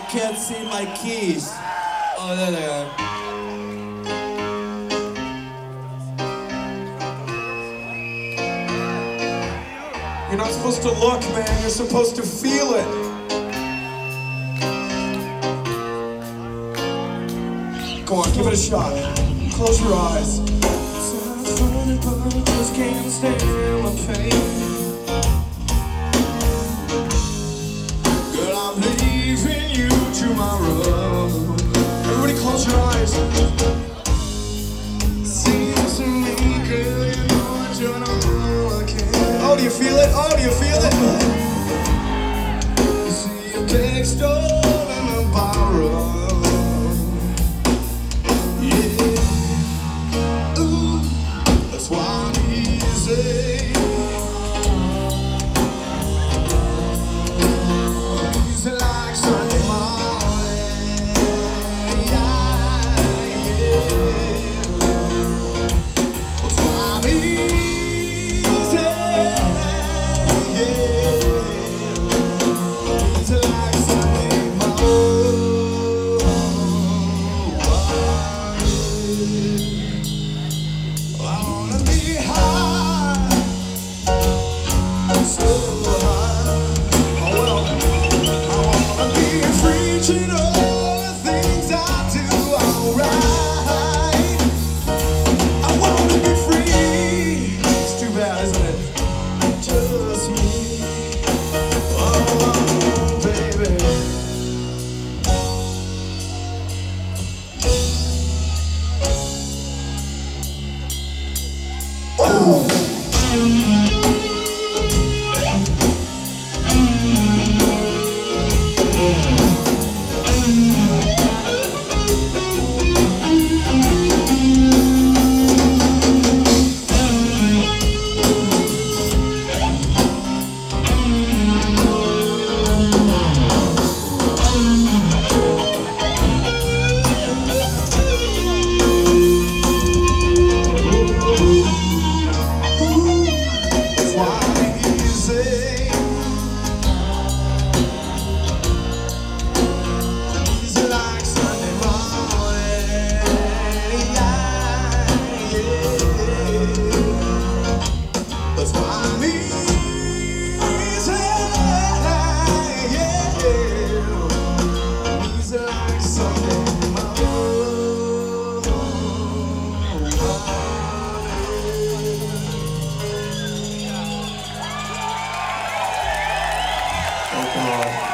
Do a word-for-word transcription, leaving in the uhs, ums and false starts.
can't see my keys. Oh, there they are. You're not supposed to look, man. You're supposed to feel it. Go on, give it a shot. Close your eyes. Sounds funny, but I just can't stand my pain. Girl, I'm leaving you tomorrow. Everybody close your eyes. Seems to me, girl, you know what you're not looking. Oh, do you feel it? Oh, do you feel it? You see a big stone in the borrow. Yeah. Ooh, that's why I'm easy. Easy like Sunday morning. Yeah, yeah. That's why I'm easy. Oh, God.